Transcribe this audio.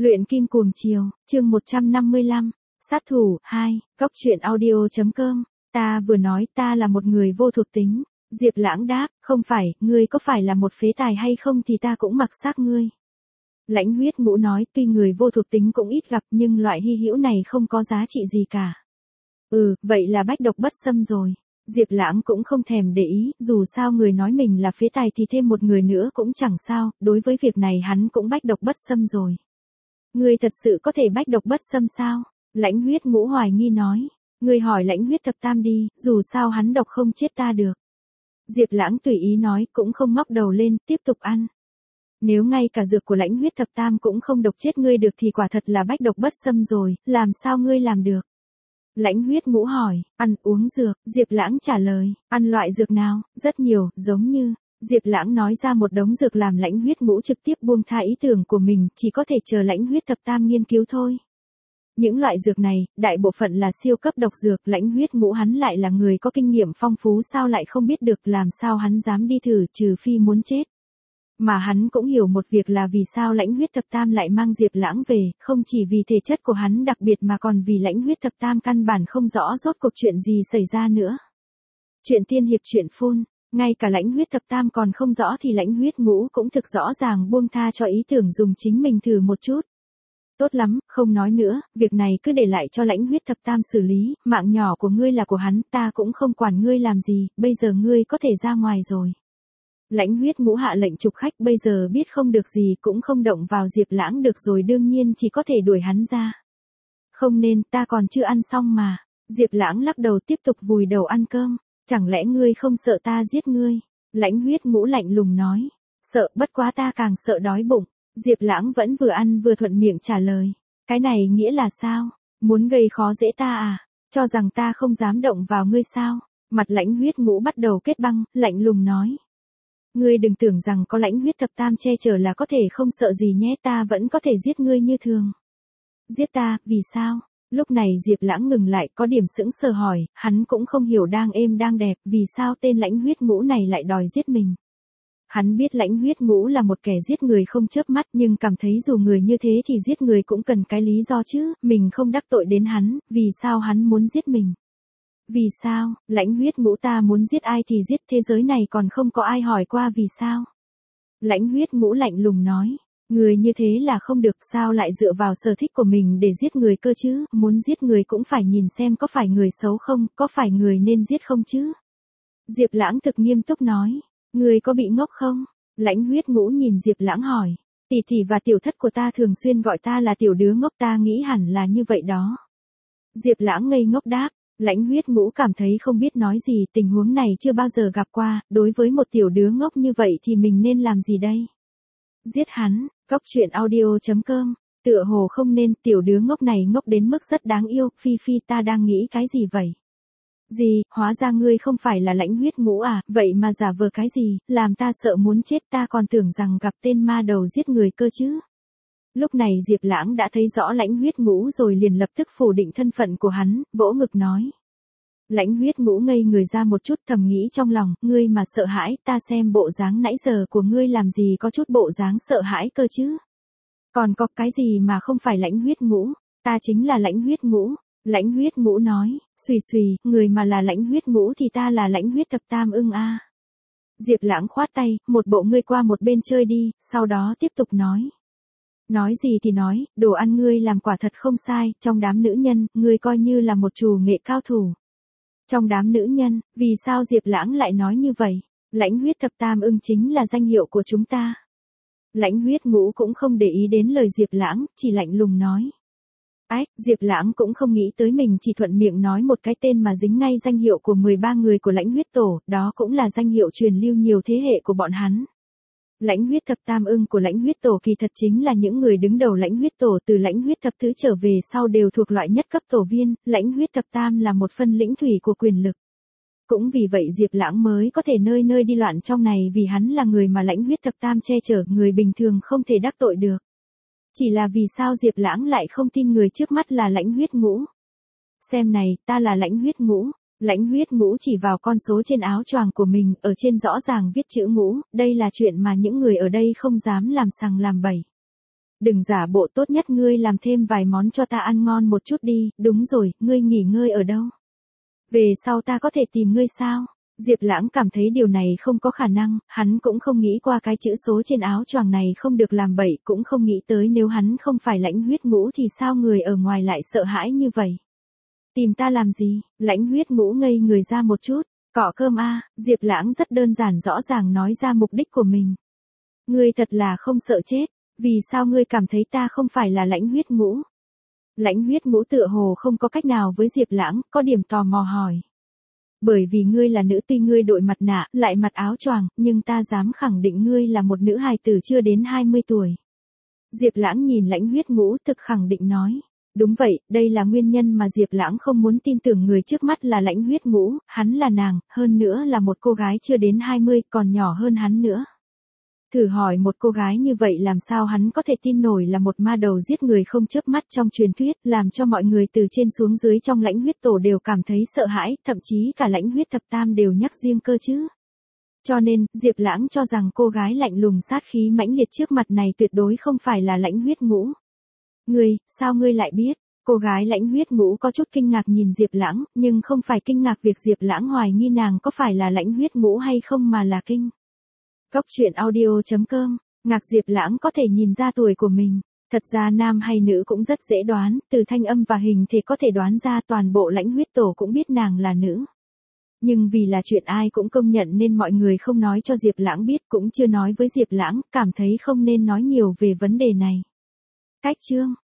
Luyện kim cuồng chiều, chương 155, sát thủ 2, góc truyện audio.com, ta vừa nói ta là một người vô thuộc tính. Diệp Lãng đáp, không phải, ngươi có phải là một phế tài hay không thì ta cũng mặc xác ngươi. Lãnh Huyết Ngũ nói, tuy người vô thuộc tính cũng ít gặp nhưng loại hy hữu này không có giá trị gì cả. Vậy là bách độc bất xâm rồi. Diệp Lãng cũng không thèm để ý, dù sao người nói mình là phế tài thì thêm một người nữa cũng chẳng sao, đối với việc này hắn cũng bách độc bất xâm rồi. Ngươi thật sự có thể bách độc bất xâm sao? Lãnh Huyết Ngũ hoài nghi nói. Ngươi hỏi Lãnh Huyết Thập Tam đi, dù sao hắn độc không chết ta được. Diệp Lãng tùy ý nói, cũng không ngóc đầu lên, tiếp tục ăn. Nếu ngay cả dược của Lãnh Huyết Thập Tam cũng không độc chết ngươi được thì quả thật là bách độc bất xâm rồi, làm sao ngươi làm được? Lãnh Huyết Ngũ hỏi, ăn uống dược, Diệp Lãng trả lời, ăn loại dược nào, rất nhiều, giống như, Diệp Lãng nói ra một đống dược làm Lãnh Huyết Ngũ trực tiếp buông tha ý tưởng của mình, chỉ có thể chờ Lãnh Huyết Thập Tam nghiên cứu thôi. Những loại dược này, đại bộ phận là siêu cấp độc dược, Lãnh Huyết Ngũ hắn lại là người có kinh nghiệm phong phú sao lại không biết được, làm sao hắn dám đi thử, trừ phi muốn chết. Mà hắn cũng hiểu một việc là vì sao Lãnh Huyết Thập Tam lại mang Diệp Lãng về, không chỉ vì thể chất của hắn đặc biệt mà còn vì Lãnh Huyết Thập Tam căn bản không rõ rốt cuộc chuyện gì xảy ra nữa. Chuyện tiên hiệp chuyện phun, ngay cả Lãnh Huyết Thập Tam còn không rõ thì Lãnh Huyết Ngũ cũng thực rõ ràng buông tha cho ý tưởng dùng chính mình thử một chút. Tốt lắm, không nói nữa, việc này cứ để lại cho Lãnh Huyết Thập Tam xử lý, mạng nhỏ của ngươi là của hắn, ta cũng không quản ngươi làm gì, bây giờ ngươi có thể ra ngoài rồi. Lãnh Huyết Ngũ hạ lệnh trục khách, bây giờ biết không được gì cũng không động vào Diệp Lãng được rồi, đương nhiên chỉ có thể đuổi hắn ra. Không nên, ta còn chưa ăn xong mà. Diệp Lãng lắc đầu tiếp tục vùi đầu ăn cơm. Chẳng lẽ ngươi không sợ ta giết ngươi? Lãnh Huyết Ngũ lạnh lùng nói. Sợ, bất quá ta càng sợ đói bụng. Diệp Lãng vẫn vừa ăn vừa thuận miệng trả lời. Cái này nghĩa là sao? Muốn gây khó dễ ta à? Cho rằng ta không dám động vào ngươi sao? Mặt Lãnh Huyết Ngũ bắt đầu kết băng, lạnh lùng nói. Ngươi đừng tưởng rằng có Lãnh Huyết Thập Tam che chở là có thể không sợ gì nhé, ta vẫn có thể giết ngươi như thường. Giết ta, vì sao? Lúc này Diệp Lãng ngừng lại, có điểm sững sờ hỏi, hắn cũng không hiểu đang êm đang đẹp, vì sao tên Lãnh Huyết Ngũ này lại đòi giết mình. Hắn biết Lãnh Huyết Ngũ là một kẻ giết người không chớp mắt nhưng cảm thấy dù người như thế thì giết người cũng cần cái lý do chứ, mình không đắc tội đến hắn, vì sao hắn muốn giết mình? Vì sao, Lãnh Huyết Ngũ ta muốn giết ai thì giết, thế giới này còn không có ai hỏi qua vì sao. Lãnh Huyết Ngũ lạnh lùng nói, người như thế là không được, sao lại dựa vào sở thích của mình để giết người cơ chứ, muốn giết người cũng phải nhìn xem có phải người xấu không, có phải người nên giết không chứ. Diệp Lãng thực nghiêm túc nói, người có bị ngốc không? Lãnh Huyết Ngũ nhìn Diệp Lãng hỏi, tỷ tỷ và tiểu thất của ta thường xuyên gọi ta là tiểu đứa ngốc, ta nghĩ hẳn là như vậy đó. Diệp Lãng ngây ngốc đáp. Lãnh Huyết Ngũ cảm thấy không biết nói gì, tình huống này chưa bao giờ gặp qua, đối với một tiểu đứa ngốc như vậy thì mình nên làm gì đây? Giết hắn, góc truyện audio.com, tựa hồ không nên, tiểu đứa ngốc này ngốc đến mức rất đáng yêu, Phi Phi ta đang nghĩ cái gì vậy? Gì, hóa ra ngươi không phải là Lãnh Huyết Ngũ à, vậy mà giả vờ cái gì, làm ta sợ muốn chết, ta còn tưởng rằng gặp tên ma đầu giết người cơ chứ. Lúc này Diệp Lãng đã thấy rõ Lãnh Huyết Ngũ rồi liền lập tức phủ định thân phận của hắn, vỗ ngực nói. Lãnh Huyết Ngũ ngây người ra một chút, thầm nghĩ trong lòng, ngươi mà sợ hãi, ta xem bộ dáng nãy giờ của ngươi làm gì có chút bộ dáng sợ hãi cơ chứ. Còn có cái gì mà không phải Lãnh Huyết Ngũ, ta chính là Lãnh Huyết Ngũ. Lãnh Huyết Ngũ nói, xùy xùy, người mà là Lãnh Huyết Ngũ thì ta là Lãnh Huyết Thập Tam ưng a. Diệp Lãng khoát tay, một bộ ngươi qua một bên chơi đi, sau đó tiếp tục nói. Nói gì thì nói, đồ ăn ngươi làm quả thật không sai, trong đám nữ nhân, ngươi coi như là một trù nghệ cao thủ. Trong đám nữ nhân, vì sao Diệp Lãng lại nói như vậy? Lãnh Huyết Thập Tam ưng chính là danh hiệu của chúng ta. Lãnh Huyết Ngũ cũng không để ý đến lời Diệp Lãng, chỉ lạnh lùng nói. Diệp Lãng cũng không nghĩ tới mình chỉ thuận miệng nói một cái tên mà dính ngay danh hiệu của 13 người của Lãnh Huyết Tổ, đó cũng là danh hiệu truyền lưu nhiều thế hệ của bọn hắn. Lãnh Huyết Thập Tam ưng của Lãnh Huyết Tổ kỳ thật chính là những người đứng đầu Lãnh Huyết Tổ, từ Lãnh Huyết Thập Tứ trở về sau đều thuộc loại nhất cấp tổ viên, Lãnh Huyết Thập Tam là một phân lĩnh thủy của quyền lực. Cũng vì vậy Diệp Lãng mới có thể nơi nơi đi loạn trong này, vì hắn là người mà Lãnh Huyết Thập Tam che chở, người bình thường không thể đắc tội được. Chỉ là vì sao Diệp Lãng lại không tin người trước mắt là Lãnh Huyết Ngũ? Xem này, ta là Lãnh Huyết Ngũ. Lãnh Huyết Ngũ chỉ vào con số trên áo choàng của mình, ở trên rõ ràng viết chữ Ngũ, đây là chuyện mà những người ở đây không dám làm sằng làm bậy. Đừng giả bộ, tốt nhất ngươi làm thêm vài món cho ta ăn ngon một chút đi, đúng rồi, ngươi nghỉ ngơi ở đâu? Về sau ta có thể tìm ngươi sao? Diệp Lãng cảm thấy điều này không có khả năng, hắn cũng không nghĩ qua cái chữ số trên áo choàng này không được làm bậy, cũng không nghĩ tới nếu hắn không phải Lãnh Huyết Ngũ thì sao người ở ngoài lại sợ hãi như vậy. Tìm ta làm gì? Lãnh Huyết Ngũ ngây người ra một chút. Cọ cơm a. Diệp Lãng rất đơn giản rõ ràng nói ra mục đích của mình. Ngươi thật là không sợ chết, vì sao ngươi cảm thấy ta không phải là Lãnh Huyết Ngũ? Lãnh Huyết Ngũ tựa hồ không có cách nào với Diệp Lãng, có điểm tò mò hỏi. Bởi vì ngươi là nữ, tuy ngươi đội mặt nạ, lại mặc áo choàng, nhưng ta dám khẳng định ngươi là một nữ hài tử chưa đến 20 tuổi. Diệp Lãng nhìn Lãnh Huyết Ngũ thực khẳng định nói. Đúng vậy, đây là nguyên nhân mà Diệp Lãng không muốn tin tưởng người trước mắt là Lãnh Huyết Ngũ, hắn là nàng, hơn nữa là một cô gái chưa đến 20, còn nhỏ hơn hắn nữa. Thử hỏi một cô gái như vậy làm sao hắn có thể tin nổi là một ma đầu giết người không chớp mắt trong truyền thuyết, làm cho mọi người từ trên xuống dưới trong Lãnh Huyết Tổ đều cảm thấy sợ hãi, thậm chí cả Lãnh Huyết Thập Tam đều nhắc riêng cơ chứ. Cho nên, Diệp Lãng cho rằng cô gái lạnh lùng sát khí mãnh liệt trước mặt này tuyệt đối không phải là Lãnh Huyết Ngũ. Ngươi, sao ngươi lại biết? Cô gái Lãnh Huyết Ngũ có chút kinh ngạc nhìn Diệp Lãng, nhưng không phải kinh ngạc việc Diệp Lãng hoài nghi nàng có phải là Lãnh Huyết Ngũ hay không mà là kinh. Cốc truyện audio.com, ngạc Diệp Lãng có thể nhìn ra tuổi của mình. Thật ra nam hay nữ cũng rất dễ đoán, từ thanh âm và hình thể có thể đoán ra toàn bộ Lãnh Huyết Tổ cũng biết nàng là nữ. Nhưng vì là chuyện ai cũng công nhận nên mọi người không nói cho Diệp Lãng biết, cũng chưa nói với Diệp Lãng, cảm thấy không nên nói nhiều về vấn đề này. Cách chương